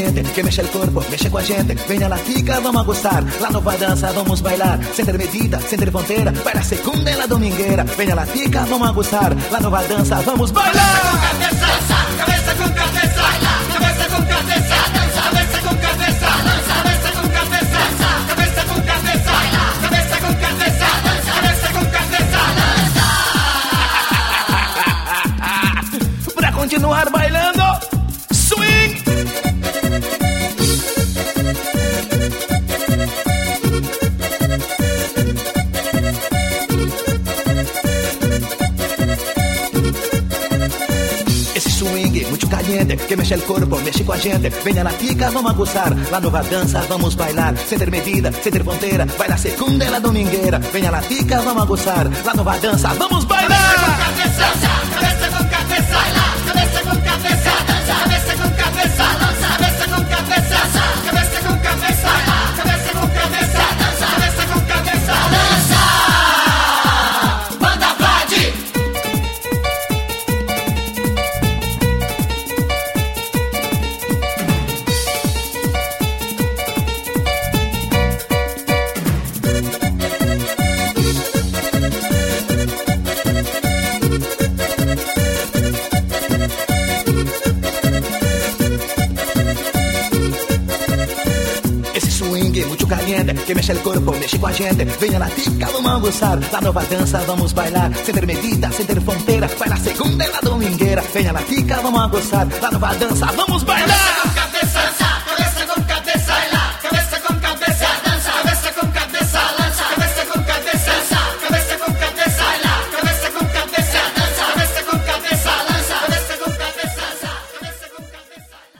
caliente, que mexe o corpo, mexe com a gente. Venha na tica, vamos gostar. La nova dança, vamos bailar. Sem ter medida, sem ter fronteira. Vai na segunda e la domingueira. Venha na tica, vamos gostar. La nova dança, vamos bailar. Cabeça com cabeça, cabeça com cabeça, cabeça com cabeça, cabeça com cabeça, cabeça com cabeça, cabeça com cabeça, cabeça com cabeça. Pra continuar bailando, swing! Esse swing muito caliente, que mexe o corpo, mexe com a gente. Venha na tica, vamos gostar. La nova dança, vamos bailar. Sem ter medida, sem ter fronteira. Vai na segunda e la domingueira. Venha na tica, vamos gostar. La nova dança, vamos bailar. Cabeça com cabeça, cabeça com cabeça, cabeça com cabeça, cabeça com cabeça, cabeça com cabeça, cabeça com cabeça, cabeça com cabeça, dança. Banda Vlad. Esse swing muito caliente, que mexe o corpo, mexe com a gente. Venha na tica, vamos gostar. La nova dança, vamos bailar. Sem ter medida, sem ter fronteira. Vai na segunda e la domingueira. Venha na tica, vamos gostar. La nova dança, vamos bailar.